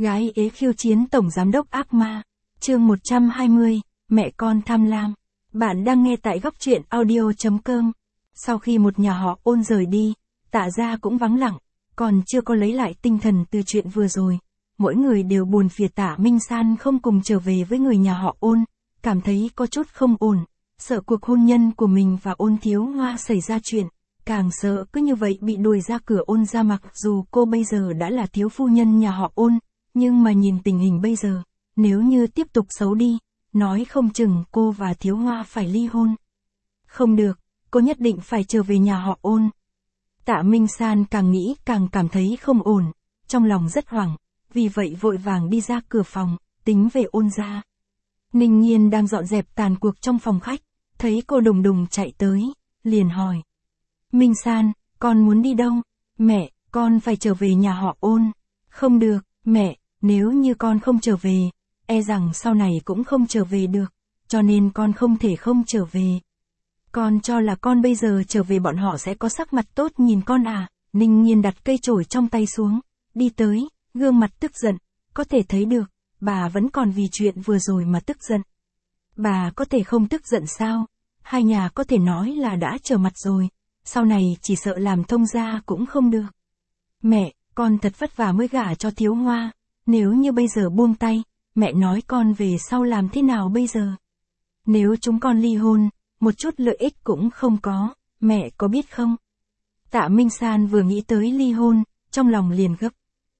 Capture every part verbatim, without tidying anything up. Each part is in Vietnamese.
Gái ế khiêu chiến tổng giám đốc ác ma. Chương một trăm hai mươi, mẹ con tham lam. Bạn đang nghe tại góc truyện audio chấm com. Sau khi một nhà họ Ôn rời đi, Tạ gia cũng vắng lặng, còn chưa có lấy lại tinh thần từ chuyện vừa rồi. Mỗi người đều buồn phiền Tạ Minh San không cùng trở về với người nhà họ Ôn, cảm thấy có chút không ổn, sợ cuộc hôn nhân của mình và Ôn Thiếu Hoa xảy ra chuyện, càng sợ cứ như vậy bị đuổi ra cửa Ôn gia. Mặc dù cô bây giờ đã là thiếu phu nhân nhà họ Ôn, nhưng mà nhìn tình hình bây giờ, nếu như tiếp tục xấu đi, nói không chừng cô và Thiếu Hoa phải ly hôn. Không được, cô nhất định phải trở về nhà họ Ôn. Tạ Minh San càng nghĩ càng cảm thấy không ổn, trong lòng rất hoảng, vì vậy vội vàng đi ra cửa phòng, tính về Ôn gia. Ninh Nhiên đang dọn dẹp tàn cuộc trong phòng khách, thấy cô đùng đùng chạy tới, liền hỏi. Minh San, con muốn đi đâu? Mẹ, con phải trở về nhà họ Ôn. Không được, mẹ, nếu như con không trở về, e rằng sau này cũng không trở về được, cho nên con không thể không trở về. Con cho là con bây giờ trở về bọn họ sẽ có sắc mặt tốt nhìn con à? Ninh Nhiên đặt cây chổi trong tay xuống, đi tới, gương mặt tức giận, có thể thấy được, bà vẫn còn vì chuyện vừa rồi mà tức giận. Bà có thể không tức giận sao? Hai nhà có thể nói là đã trở mặt rồi, sau này chỉ sợ làm thông gia cũng không được. Mẹ, con thật vất vả mới gả cho Thiếu Hoa, nếu như bây giờ buông tay, mẹ nói con về sau làm thế nào bây giờ? Nếu chúng con ly hôn, một chút lợi ích cũng không có, mẹ có biết không? Tạ Minh San vừa nghĩ tới ly hôn, trong lòng liền gấp.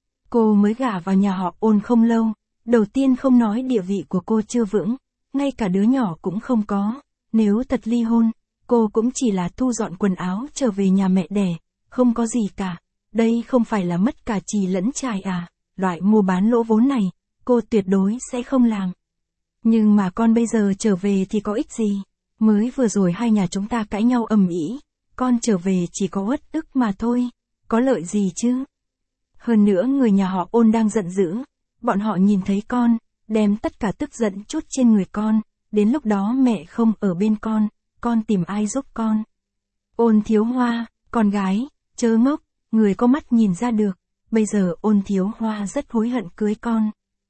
Cô mới gả vào nhà họ Ôn không lâu, đầu tiên không nói địa vị của cô chưa vững, ngay cả đứa nhỏ cũng không có, nếu thật ly hôn, cô cũng chỉ là thu dọn quần áo trở về nhà mẹ đẻ, không có gì cả. Đây không phải là mất cả chì lẫn chài à, loại mua bán lỗ vốn này, cô tuyệt đối sẽ không làm. Nhưng mà con bây giờ trở về thì có ích gì? Mới vừa rồi hai nhà chúng ta cãi nhau ầm ĩ, con trở về chỉ có uất ức mà thôi, có lợi gì chứ? Hơn nữa người nhà họ Ôn đang giận dữ, bọn họ nhìn thấy con, đem tất cả tức giận chút trên người con, đến lúc đó mẹ không ở bên con, con tìm ai giúp con? Ôn Thiếu Hoa, con gái, chớ ngốc, người có mắt nhìn ra được, bây giờ Ôn Thiếu Hoa rất hối hận cưới con.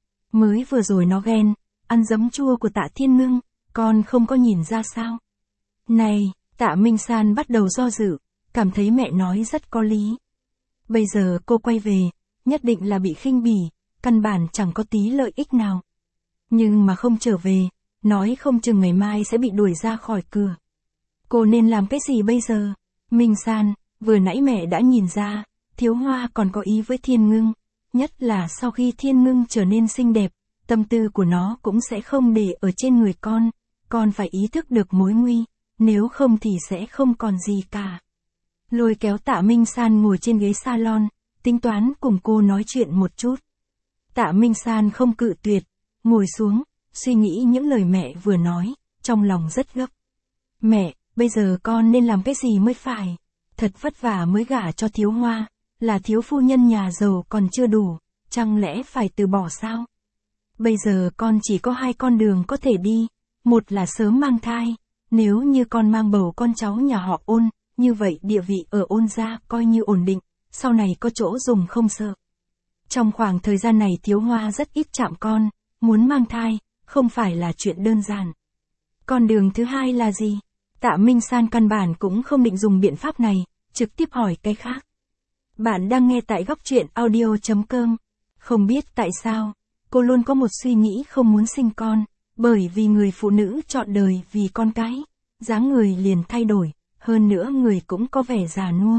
Mới vừa rồi nó ghen, ăn giấm chua của Tạ Thiên Ngưng, con không có nhìn ra sao? Này, Tạ Minh San bắt đầu do dự, cảm thấy mẹ nói rất có lý. Bây giờ cô quay về, nhất định là bị khinh bỉ, căn bản chẳng có tí lợi ích nào. Nhưng mà không trở về, nói không chừng ngày mai sẽ bị đuổi ra khỏi cửa. Cô nên làm cái gì bây giờ? Minh San, vừa nãy mẹ đã nhìn ra, Thiếu Hoa còn có ý với Thiên Ngưng, nhất là sau khi Thiên Ngưng trở nên xinh đẹp, tâm tư của nó cũng sẽ không để ở trên người con, con phải ý thức được mối nguy, nếu không thì sẽ không còn gì cả. Lôi kéo Tạ Minh San ngồi trên ghế salon, tính toán cùng cô nói chuyện một chút. Tạ Minh San không cự tuyệt, ngồi xuống, suy nghĩ những lời mẹ vừa nói, trong lòng rất gấp. Mẹ, bây giờ con nên làm cái gì mới phải? Thật vất vả mới gả cho Thiếu Hoa, là thiếu phu nhân nhà giàu còn chưa đủ, chẳng lẽ phải từ bỏ sao? Bây giờ con chỉ có hai con đường có thể đi, một là sớm mang thai, nếu như con mang bầu con cháu nhà họ Ôn, như vậy địa vị ở Ôn gia coi như ổn định, sau này có chỗ dùng không sợ. Trong khoảng thời gian này Thiếu Hoa rất ít chạm con, muốn mang thai, không phải là chuyện đơn giản. Con đường thứ hai là gì? Tạ Minh San căn bản cũng không định dùng biện pháp này, trực tiếp hỏi cái khác. Bạn đang nghe tại góc truyện audio chấm com. Không biết tại sao, cô luôn có một suy nghĩ không muốn sinh con, bởi vì người phụ nữ chọn đời vì con cái, dáng người liền thay đổi, hơn nữa người cũng có vẻ già nua.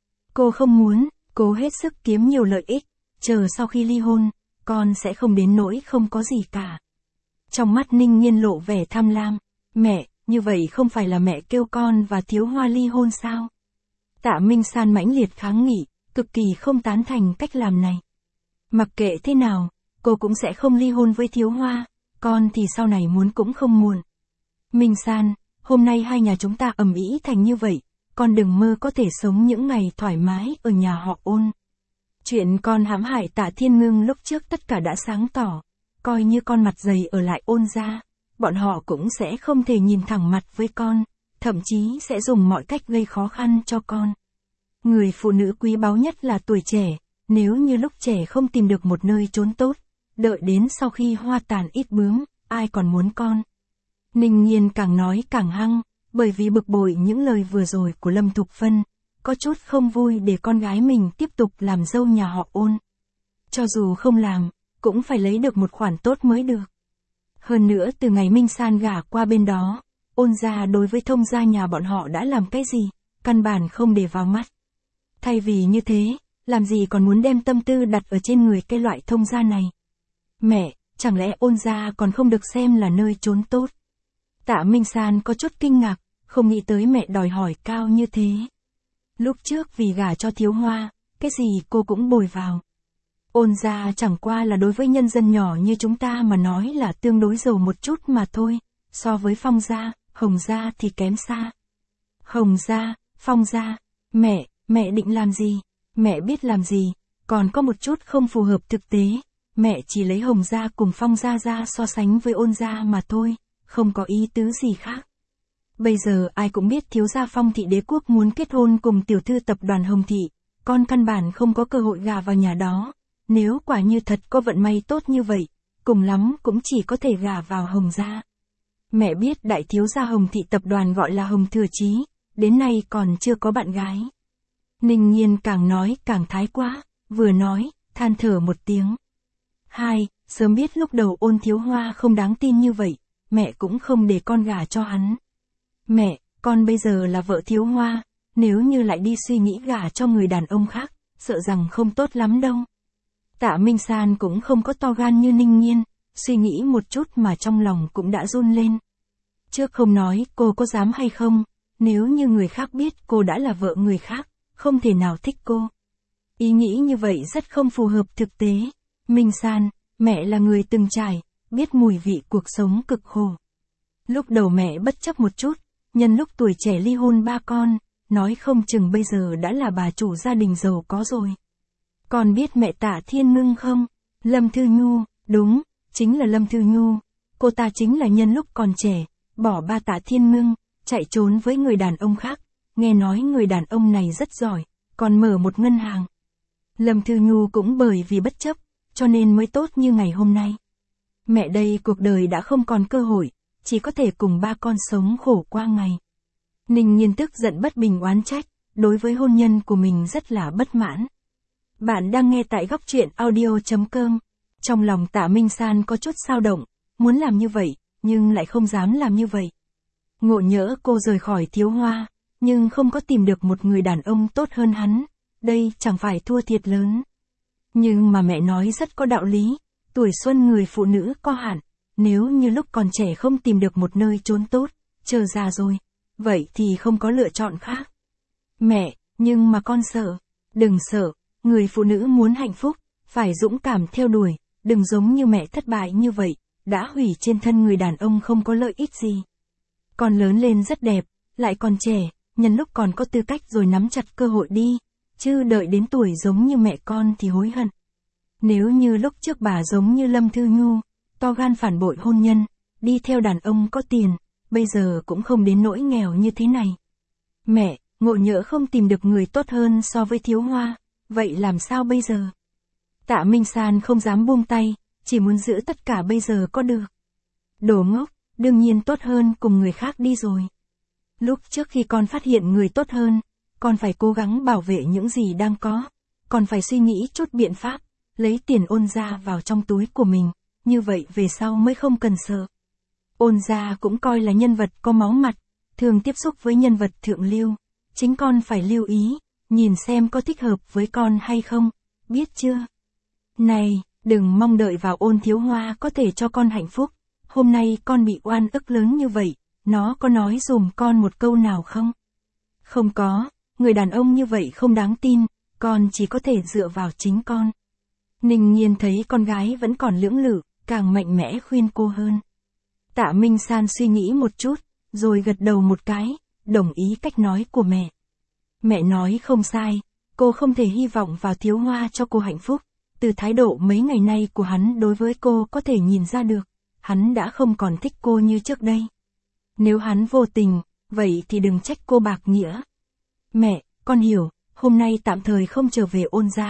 Cô không muốn, cố hết sức kiếm nhiều lợi ích, chờ sau khi ly hôn, con sẽ không đến nỗi không có gì cả. Trong mắt Ninh Nhiên lộ vẻ tham lam, mẹ, như vậy không phải là mẹ kêu con và Thiếu Hoa ly hôn sao? Tạ Minh San mãnh liệt kháng nghị, cực kỳ không tán thành cách làm này. Mặc kệ thế nào, cô cũng sẽ không ly hôn với Thiếu Hoa, con thì sau này muốn cũng không muộn. Minh San, hôm nay hai nhà chúng ta ầm ĩ thành như vậy, con đừng mơ có thể sống những ngày thoải mái ở nhà họ Ôn. Chuyện con hãm hại Tạ Thiên Ngưng lúc trước tất cả đã sáng tỏ, coi như con mặt dày ở lại Ôn gia, bọn họ cũng sẽ không thể nhìn thẳng mặt với con, thậm chí sẽ dùng mọi cách gây khó khăn cho con. Người phụ nữ quý báu nhất là tuổi trẻ, nếu như lúc trẻ không tìm được một nơi trốn tốt, đợi đến sau khi hoa tàn ít bướm, ai còn muốn con. Ninh Nhiên càng nói càng hăng, bởi vì bực bội những lời vừa rồi của Lâm Thục Phân, có chút không vui để con gái mình tiếp tục làm dâu nhà họ Ôn. Cho dù không làm, cũng phải lấy được một khoản tốt mới được. Hơn nữa từ ngày Minh San gả qua bên đó, Ôn gia đối với thông gia nhà bọn họ đã làm cái gì, căn bản không để vào mắt. Thay vì như thế, làm gì còn muốn đem tâm tư đặt ở trên người cái loại thông gia này. Mẹ, chẳng lẽ Ôn gia còn không được xem là nơi trốn tốt? Tạ Minh San có chút kinh ngạc, không nghĩ tới mẹ đòi hỏi cao như thế. Lúc trước vì gả cho Thiếu Hoa, cái gì cô cũng bồi vào. Ôn gia chẳng qua là đối với nhân dân nhỏ như chúng ta mà nói là tương đối giàu một chút mà thôi, so với Phong gia, Hồng gia thì kém xa. Hồng gia, Phong gia, mẹ, mẹ định làm gì? Mẹ biết làm gì, còn có một chút không phù hợp thực tế, mẹ chỉ lấy Hồng gia cùng Phong gia ra so sánh với Ôn gia mà thôi, không có ý tứ gì khác. Bây giờ ai cũng biết thiếu gia Phong thị đế quốc muốn kết hôn cùng tiểu thư tập đoàn Hồng thị, con căn bản không có cơ hội gả vào nhà đó. Nếu quả như thật có vận may tốt như vậy, cùng lắm cũng chỉ có thể gả vào Hồng gia. Mẹ biết đại thiếu gia Hồng thị tập đoàn gọi là Hồng Thừa Chí, đến nay còn chưa có bạn gái. Ninh Nhiên càng nói càng thái quá, vừa nói, than thở một tiếng. Hai, sớm biết lúc đầu Ôn Thiếu Hoa không đáng tin như vậy, mẹ cũng không để con gả cho hắn. Mẹ, con bây giờ là vợ Thiếu Hoa, nếu như lại đi suy nghĩ gả cho người đàn ông khác, sợ rằng không tốt lắm đâu. Tạ Minh San cũng không có to gan như Ninh Nhiên, suy nghĩ một chút mà trong lòng cũng đã run lên. Trước không nói cô có dám hay không, nếu như người khác biết cô đã là vợ người khác, không thể nào thích cô. Ý nghĩ như vậy rất không phù hợp thực tế. Minh San, mẹ là người từng trải, biết mùi vị cuộc sống cực khổ. Lúc đầu mẹ bất chấp một chút, nhân lúc tuổi trẻ ly hôn ba con, nói không chừng bây giờ đã là bà chủ gia đình giàu có rồi. Còn biết mẹ Tạ Thiên Ngưng không? Lâm Thư Nhu, đúng, chính là Lâm Thư Nhu. Cô ta chính là nhân lúc còn trẻ, bỏ ba Tạ Thiên Ngưng, chạy trốn với người đàn ông khác. Nghe nói người đàn ông này rất giỏi, còn mở một ngân hàng. Lâm Thư Nhu cũng bởi vì bất chấp, cho nên mới tốt như ngày hôm nay. Mẹ đây cuộc đời đã không còn cơ hội, chỉ có thể cùng ba con sống khổ qua ngày. Ninh Nhiên tức giận bất bình oán trách, đối với hôn nhân của mình rất là bất mãn. Bạn đang nghe tại góc truyện audio chấm com. Trong lòng Tạ Minh San có chút dao động, muốn làm như vậy, nhưng lại không dám làm như vậy. Ngộ nhỡ cô rời khỏi Thiếu Hoa, nhưng không có tìm được một người đàn ông tốt hơn hắn, đây chẳng phải thua thiệt lớn. Nhưng mà mẹ nói rất có đạo lý, tuổi xuân người phụ nữ có hạn, nếu như lúc còn trẻ không tìm được một nơi trốn tốt, chờ già rồi, vậy thì không có lựa chọn khác. Mẹ, nhưng mà con sợ, đừng sợ, người phụ nữ muốn hạnh phúc, phải dũng cảm theo đuổi, đừng giống như mẹ thất bại như vậy, đã hủy trên thân người đàn ông không có lợi ích gì. Con lớn lên rất đẹp, lại còn trẻ, nhân lúc còn có tư cách rồi nắm chặt cơ hội đi, chứ đợi đến tuổi giống như mẹ con thì hối hận. Nếu như lúc trước bà giống như Lâm Thư Nhu, to gan phản bội hôn nhân, đi theo đàn ông có tiền, bây giờ cũng không đến nỗi nghèo như thế này. Mẹ, ngộ nhỡ không tìm được người tốt hơn so với Thiếu Hoa, vậy làm sao bây giờ? Tạ Minh San không dám buông tay, chỉ muốn giữ tất cả bây giờ có được. Đồ ngốc, đương nhiên tốt hơn cùng người khác đi rồi. Lúc trước khi con phát hiện người tốt hơn, con phải cố gắng bảo vệ những gì đang có, còn phải suy nghĩ chút biện pháp, lấy tiền Ôn gia vào trong túi của mình, như vậy về sau mới không cần sợ. Ôn gia cũng coi là nhân vật có máu mặt, thường tiếp xúc với nhân vật thượng lưu, chính con phải lưu ý, nhìn xem có thích hợp với con hay không, biết chưa? Này, đừng mong đợi vào Ôn Thiếu Hoa có thể cho con hạnh phúc, hôm nay con bị oan ức lớn như vậy, nó có nói dùm con một câu nào không? Không có, người đàn ông như vậy không đáng tin, con chỉ có thể dựa vào chính con. Ninh Nhiên thấy con gái vẫn còn lưỡng lự, càng mạnh mẽ khuyên cô hơn. Tạ Minh San suy nghĩ một chút, rồi gật đầu một cái, đồng ý cách nói của mẹ. Mẹ nói không sai, cô không thể hy vọng vào Thiếu Hoa cho cô hạnh phúc, từ thái độ mấy ngày nay của hắn đối với cô có thể nhìn ra được, hắn đã không còn thích cô như trước đây. Nếu hắn vô tình, vậy thì đừng trách cô bạc nghĩa. Mẹ, con hiểu, hôm nay tạm thời không trở về Ôn gia,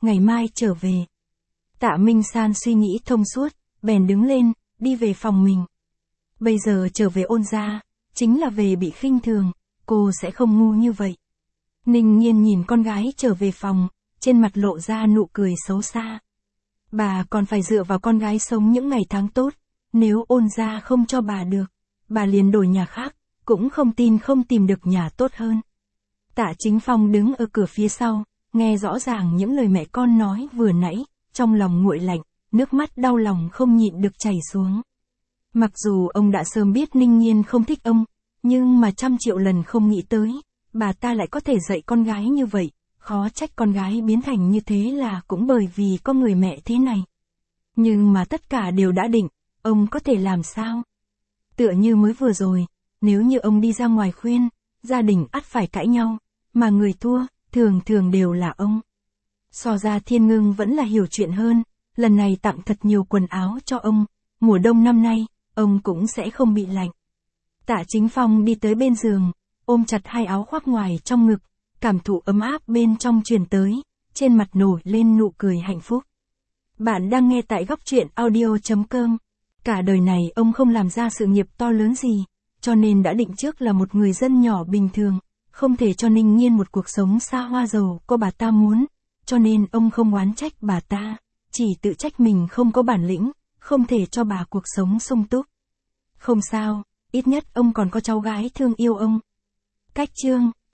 ngày mai trở về. Tạ Minh San suy nghĩ thông suốt, bèn đứng lên, đi về phòng mình. Bây giờ trở về Ôn gia, chính là về bị khinh thường, cô sẽ không ngu như vậy. Ninh Nhiên nhìn con gái trở về phòng, trên mặt lộ ra nụ cười xấu xa. Bà còn phải dựa vào con gái sống những ngày tháng tốt, nếu Ôn gia không cho bà được, bà liền đổi nhà khác, cũng không tin không tìm được nhà tốt hơn. Tạ Chính Phong đứng ở cửa phía sau, nghe rõ ràng những lời mẹ con nói vừa nãy, trong lòng nguội lạnh, nước mắt đau lòng không nhịn được chảy xuống. Mặc dù ông đã sớm biết Ninh Nhiên không thích ông, nhưng mà trăm triệu lần không nghĩ tới, bà ta lại có thể dạy con gái như vậy, khó trách con gái biến thành như thế là cũng bởi vì có người mẹ thế này. Nhưng mà tất cả đều đã định, ông có thể làm sao? Tựa như mới vừa rồi, nếu như ông đi ra ngoài khuyên, gia đình ắt phải cãi nhau, mà người thua, thường thường đều là ông. So ra Thiên Ngưng vẫn là hiểu chuyện hơn, lần này tặng thật nhiều quần áo cho ông, mùa đông năm nay, ông cũng sẽ không bị lạnh. Tạ Chính Phong đi tới bên giường, ôm chặt hai áo khoác ngoài trong ngực, cảm thụ ấm áp bên trong truyền tới, trên mặt nổi lên nụ cười hạnh phúc. Bạn đang nghe tại góc truyện audio chấm com. Cả đời này ông không làm ra sự nghiệp to lớn gì, cho nên đã định trước là một người dân nhỏ bình thường, không thể cho Ninh Nhiên một cuộc sống xa hoa giàu có bà ta muốn, cho nên ông không oán trách bà ta, chỉ tự trách mình không có bản lĩnh, không thể cho bà cuộc sống sung túc. Không sao, ít nhất ông còn có cháu gái thương yêu ông. Cách chương